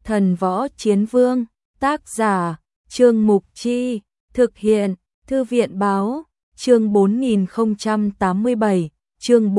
Thần Võ Chiến Vương, tác giả, Trương Mục Chi, thực hiện, Thư viện Báo, chương 4087, chương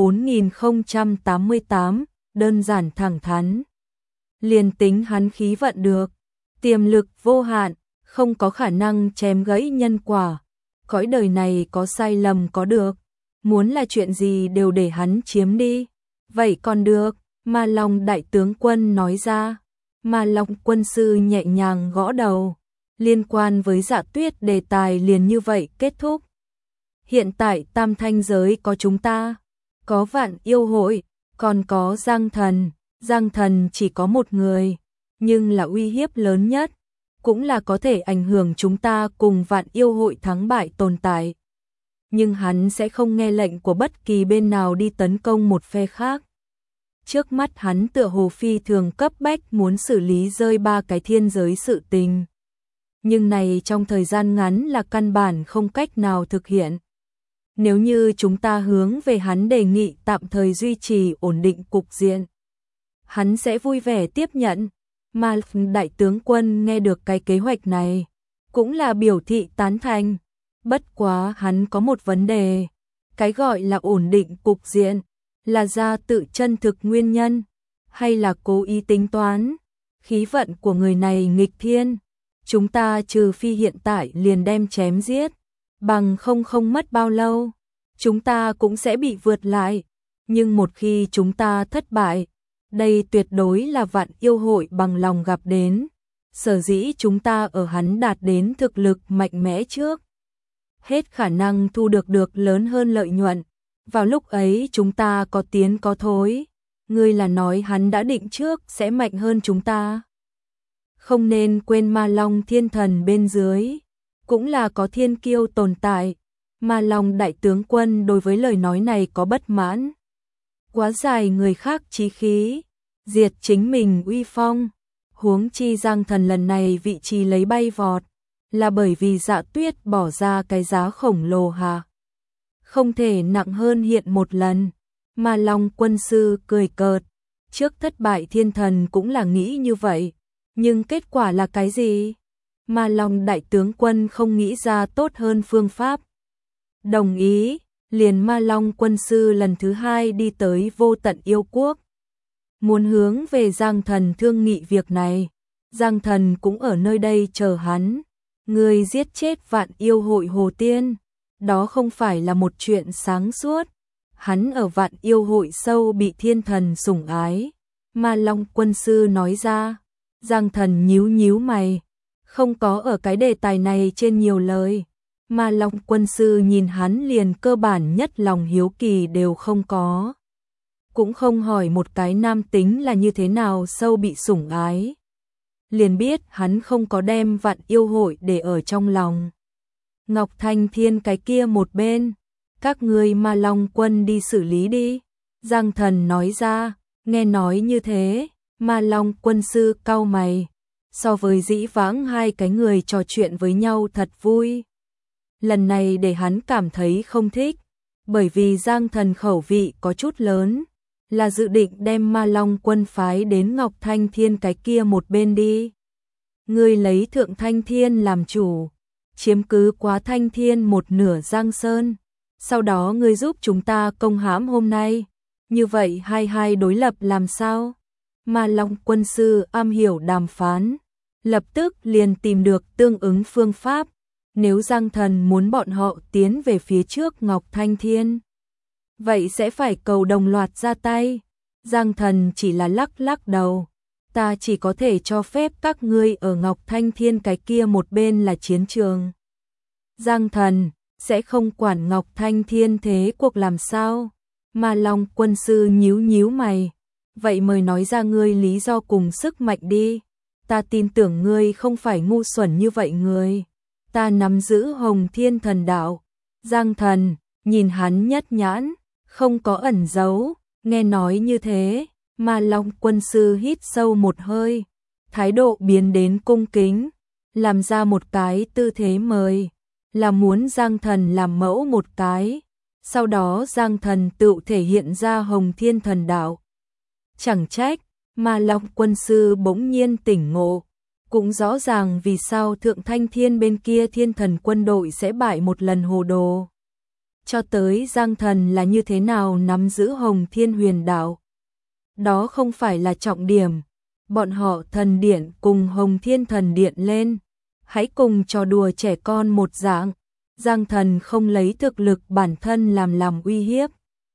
4088, đơn giản thẳng thắn. Liền tính hắn khí vận được, tiềm lực vô hạn, không có khả năng chém gãy nhân quả. Cõi đời này có sai lầm có được, muốn là chuyện gì đều để hắn chiếm đi. Vậy còn được, Ma Long đại tướng quân nói ra. Ma Long quân sư nhẹ nhàng gõ đầu. Liên quan với Dạ Tuyết đề tài liền như vậy kết thúc. Hiện tại tam thanh giới có chúng ta, có Vạn Yêu Hội, còn có Giang Thần. Giang Thần chỉ có một người, nhưng là uy hiếp lớn nhất, cũng là có thể ảnh hưởng chúng ta cùng Vạn Yêu Hội thắng bại tồn tại. Nhưng hắn sẽ không nghe lệnh của bất kỳ bên nào đi tấn công một phe khác. Trước mắt hắn tựa hồ phi thường cấp bách muốn xử lý rơi 3 cái thiên giới sự tình. Nhưng này trong thời gian ngắn là căn bản không cách nào thực hiện. Nếu như chúng ta hướng về hắn đề nghị tạm thời duy trì ổn định cục diện, hắn sẽ vui vẻ tiếp nhận. Mà đại tướng quân nghe được cái kế hoạch này, cũng là biểu thị tán thành. Bất quá hắn có một vấn đề, cái gọi là ổn định cục diện, là ra tự chân thực nguyên nhân, hay là cố ý tính toán. Khí vận của người này nghịch thiên, chúng ta trừ phi hiện tại liền đem chém giết, bằng không mất bao lâu, chúng ta cũng sẽ bị vượt lại. Nhưng một khi chúng ta thất bại, đây tuyệt đối là Vạn Yêu Hội bằng lòng gặp đến. Sở dĩ chúng ta ở hắn đạt đến thực lực mạnh mẽ trước, hết khả năng thu được lớn hơn lợi nhuận. Vào lúc ấy chúng ta có tiến có thối. Ngươi là nói hắn đã định trước sẽ mạnh hơn chúng ta. Không nên quên Ma Long thiên thần bên dưới, cũng là có thiên kiêu tồn tại. Ma Long đại tướng quân đối với lời nói này có bất mãn. Quá dài người khác chí khí, diệt chính mình uy phong. Huống chi Giang Thần lần này vị trí lấy bay vọt, là bởi vì Dạ Tuyết bỏ ra cái giá khổng lồ hả? Không thể nặng hơn hiện một lần. Ma Long quân sư cười cợt. Trước thất bại thiên thần cũng là nghĩ như vậy. Nhưng kết quả là cái gì? Ma Long đại tướng quân không nghĩ ra tốt hơn phương pháp. Đồng ý, liền Ma Long quân sư lần thứ 2 đi tới Vô Tận Yêu Quốc. Muốn hướng về Giang Thần thương nghị việc này. Giang Thần cũng ở nơi đây chờ hắn. Người giết chết Vạn Yêu Hội Hồ Tiên, đó không phải là một chuyện sáng suốt. Hắn ở Vạn Yêu Hội sâu bị thiên thần sủng ái. Ma Long quân sư nói ra. Giang Thần nhíu nhíu mày, không có ở cái đề tài này trên nhiều lời. Ma Long quân sư nhìn hắn liền cơ bản nhất lòng hiếu kỳ đều không có. Cũng không hỏi một cái nam tính là như thế nào sâu bị sủng ái. Liền biết hắn không có đem Vạn Yêu Hội để ở trong lòng. Ngọc Thanh Thiên cái kia một bên, các ngươi Ma Long quân đi xử lý đi. Giang Thần nói ra. Nghe nói như thế, Ma Long quân sư cau mày. So với dĩ vãng hai cái người trò chuyện với nhau thật vui. Lần này để hắn cảm thấy không thích, bởi vì Giang Thần khẩu vị có chút lớn, là dự định đem Ma Long quân phái đến Ngọc Thanh Thiên cái kia một bên đi. Ngươi lấy Thượng Thanh Thiên làm chủ, chiếm cứ Quá Thanh Thiên một nửa Giang Sơn, sau đó ngươi giúp chúng ta công hãm hôm nay. Như vậy hai đối lập làm sao? Ma Long quân sư am hiểu đàm phán, lập tức liền tìm được tương ứng phương pháp. Nếu Giang Thần muốn bọn họ tiến về phía trước Ngọc Thanh Thiên, vậy sẽ phải cầu đồng loạt ra tay. Giang Thần chỉ là lắc lắc đầu. Ta chỉ có thể cho phép các ngươi ở Ngọc Thanh Thiên cái kia một bên là chiến trường. Giang Thần sẽ không quản Ngọc Thanh Thiên thế cuộc làm sao. Ma Long quân sư nhíu nhíu mày. Vậy mời nói ra ngươi lý do cùng sức mạnh đi. Ta tin tưởng ngươi không phải ngu xuẩn như vậy người. Ta nắm giữ Hồng Thiên Thần Đạo. Giang Thần nhìn hắn nhất nhãn, không có ẩn giấu. Nghe nói như thế, Ma Long quân sư hít sâu một hơi, thái độ biến đến cung kính, làm ra một cái tư thế mời, là muốn Giang Thần làm mẫu một cái. Sau đó Giang Thần tự thể hiện ra Hồng Thiên Thần Đạo. Chẳng trách, Ma Long quân sư bỗng nhiên tỉnh ngộ, cũng rõ ràng vì sao Thượng Thanh Thiên bên kia Thiên Thần quân đội sẽ bại một lần hồ đồ. Cho tới Giang Thần là như thế nào nắm giữ Hồng Thiên Huyền Đạo. Đó không phải là trọng điểm, bọn họ thần điện cùng Hồng Thiên thần điện lên, hãy cùng trò đùa trẻ con một dạng. Giang Thần không lấy thực lực bản thân làm uy hiếp,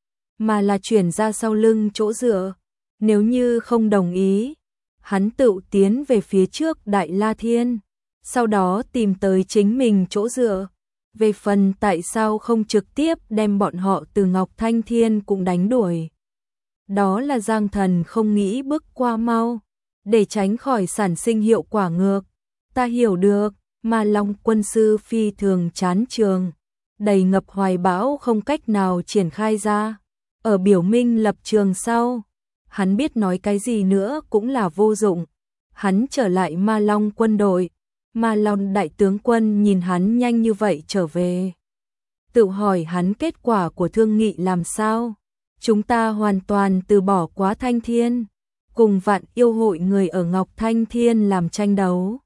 mà là chuyển ra sau lưng chỗ dựa. Nếu như không đồng ý, hắn tự tiến về phía trước Đại La Thiên, sau đó tìm tới chính mình chỗ dựa. Về phần tại sao không trực tiếp đem bọn họ từ Ngọc Thanh Thiên cũng đánh đuổi, đó là Giang Thần không nghĩ bước qua mau, để tránh khỏi sản sinh hiệu quả ngược. Ta hiểu được, Ma Long quân sư phi thường chán trường, đầy ngập hoài bão không cách nào triển khai ra. Ở biểu minh lập trường sau, hắn biết nói cái gì nữa cũng là vô dụng. Hắn trở lại Ma Long quân đội. Ma Long đại tướng quân nhìn hắn nhanh như vậy trở về, tự hỏi hắn kết quả của thương nghị làm sao. Chúng ta hoàn toàn từ bỏ Quá Thanh Thiên, cùng Vạn Yêu hội người ở Ngọc Thanh Thiên làm tranh đấu.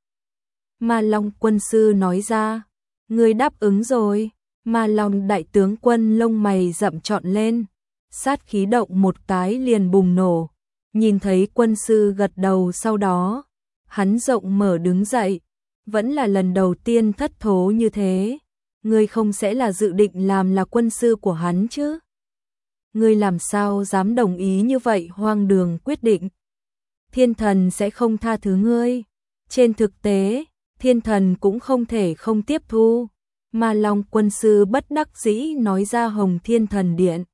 Ma Long quân sư nói ra, người đáp ứng rồi. Ma Long đại tướng quân lông mày rậm trọn lên, sát khí động một cái liền bùng nổ. Nhìn thấy quân sư gật đầu, sau đó hắn rộng mở đứng dậy. Vẫn là lần đầu tiên thất thố như thế. Ngươi không sẽ là dự định làm là quân sư của hắn chứ? Ngươi làm sao dám đồng ý như vậy hoang đường quyết định? Thiên thần sẽ không tha thứ ngươi. Trên thực tế, thiên thần cũng không thể không tiếp thu. Ma Long quân sư bất đắc dĩ nói ra Hồng Thiên thần điện.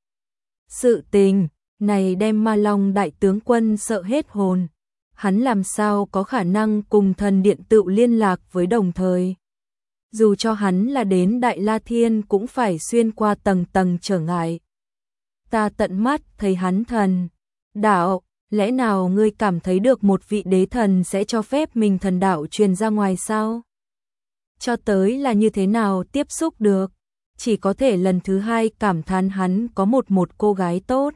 Sự tình này đem Ma Long đại tướng quân sợ hết hồn. Hắn làm sao có khả năng cùng thần điện tự liên lạc với đồng thời. Dù cho hắn là đến Đại La Thiên cũng phải xuyên qua tầng tầng trở ngại. Ta tận mắt thấy hắn thần đạo, lẽ nào ngươi cảm thấy được một vị đế thần sẽ cho phép mình thần đạo truyền ra ngoài sao? Cho tới là như thế nào tiếp xúc được, chỉ có thể lần thứ hai cảm thán hắn có một cô gái tốt.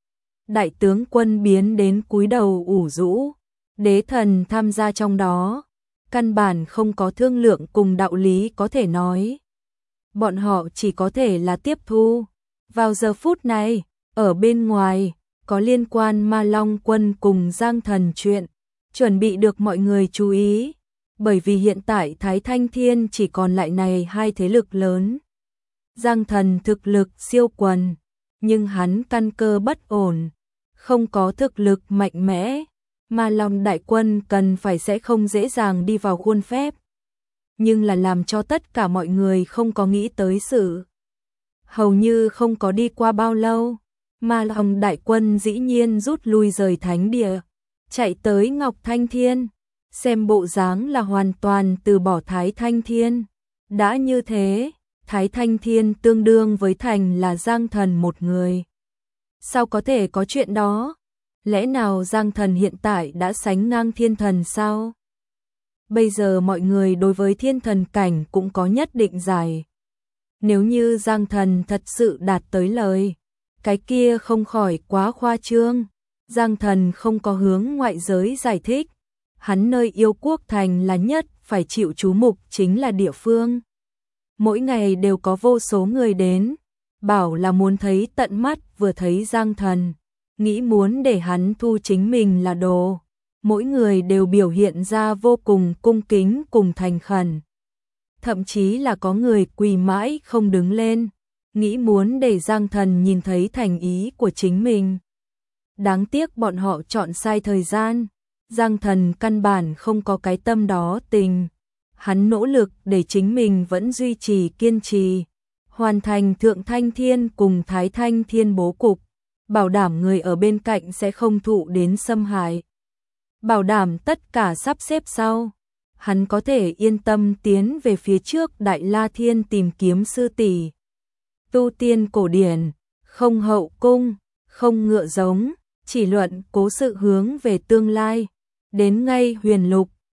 Đại tướng quân biến đến cúi đầu ủ rũ. Đế thần tham gia trong đó, căn bản không có thương lượng cùng đạo lý có thể nói. Bọn họ chỉ có thể là tiếp thu. Vào giờ phút này, ở bên ngoài, có liên quan Ma Long quân cùng Giang Thần chuyện, chuẩn bị được mọi người chú ý. Bởi vì hiện tại Thái Thanh Thiên chỉ còn lại này hai thế lực lớn. Giang Thần thực lực siêu quần, nhưng hắn căn cơ bất ổn, không có thực lực mạnh mẽ. Ma Long đại quân cần phải sẽ không dễ dàng đi vào khuôn phép. Nhưng là làm cho tất cả mọi người không có nghĩ tới sự. Hầu như không có đi qua bao lâu, Ma Long đại quân dĩ nhiên rút lui rời thánh địa, chạy tới Ngọc Thanh Thiên, xem bộ dáng là hoàn toàn từ bỏ Thái Thanh Thiên. Đã như thế, Thái Thanh Thiên tương đương với thành là Giang Thần một người. Sao có thể có chuyện đó? Lẽ nào Giang Thần hiện tại đã sánh ngang thiên thần sao? Bây giờ mọi người đối với thiên thần cảnh cũng có nhất định giải. Nếu như Giang Thần thật sự đạt tới lời, cái kia không khỏi quá khoa trương. Giang Thần không có hướng ngoại giới giải thích. Hắn nơi Yêu Quốc Thành là nhất phải chịu chú mục chính là địa phương. Mỗi ngày đều có vô số người đến, bảo là muốn thấy tận mắt vừa thấy Giang Thần. Nghĩ muốn để hắn thu chính mình là đồ. Mỗi người đều biểu hiện ra vô cùng cung kính cùng thành khẩn. Thậm chí là có người quỳ mãi không đứng lên, nghĩ muốn để Giang Thần nhìn thấy thành ý của chính mình. Đáng tiếc bọn họ chọn sai thời gian. Giang Thần căn bản không có cái tâm đó tình. Hắn nỗ lực để chính mình vẫn duy trì kiên trì, hoàn thành Thượng Thanh Thiên cùng Thái Thanh Thiên bố cục. Bảo đảm người ở bên cạnh sẽ không thụ đến xâm hại. Bảo đảm tất cả sắp xếp sau. Hắn có thể yên tâm tiến về phía trước Đại La Thiên tìm kiếm sư tỷ. Tu tiên cổ điển, không hậu cung, không ngựa giống, chỉ luận cố sự hướng về tương lai. Đến ngay huyền lục,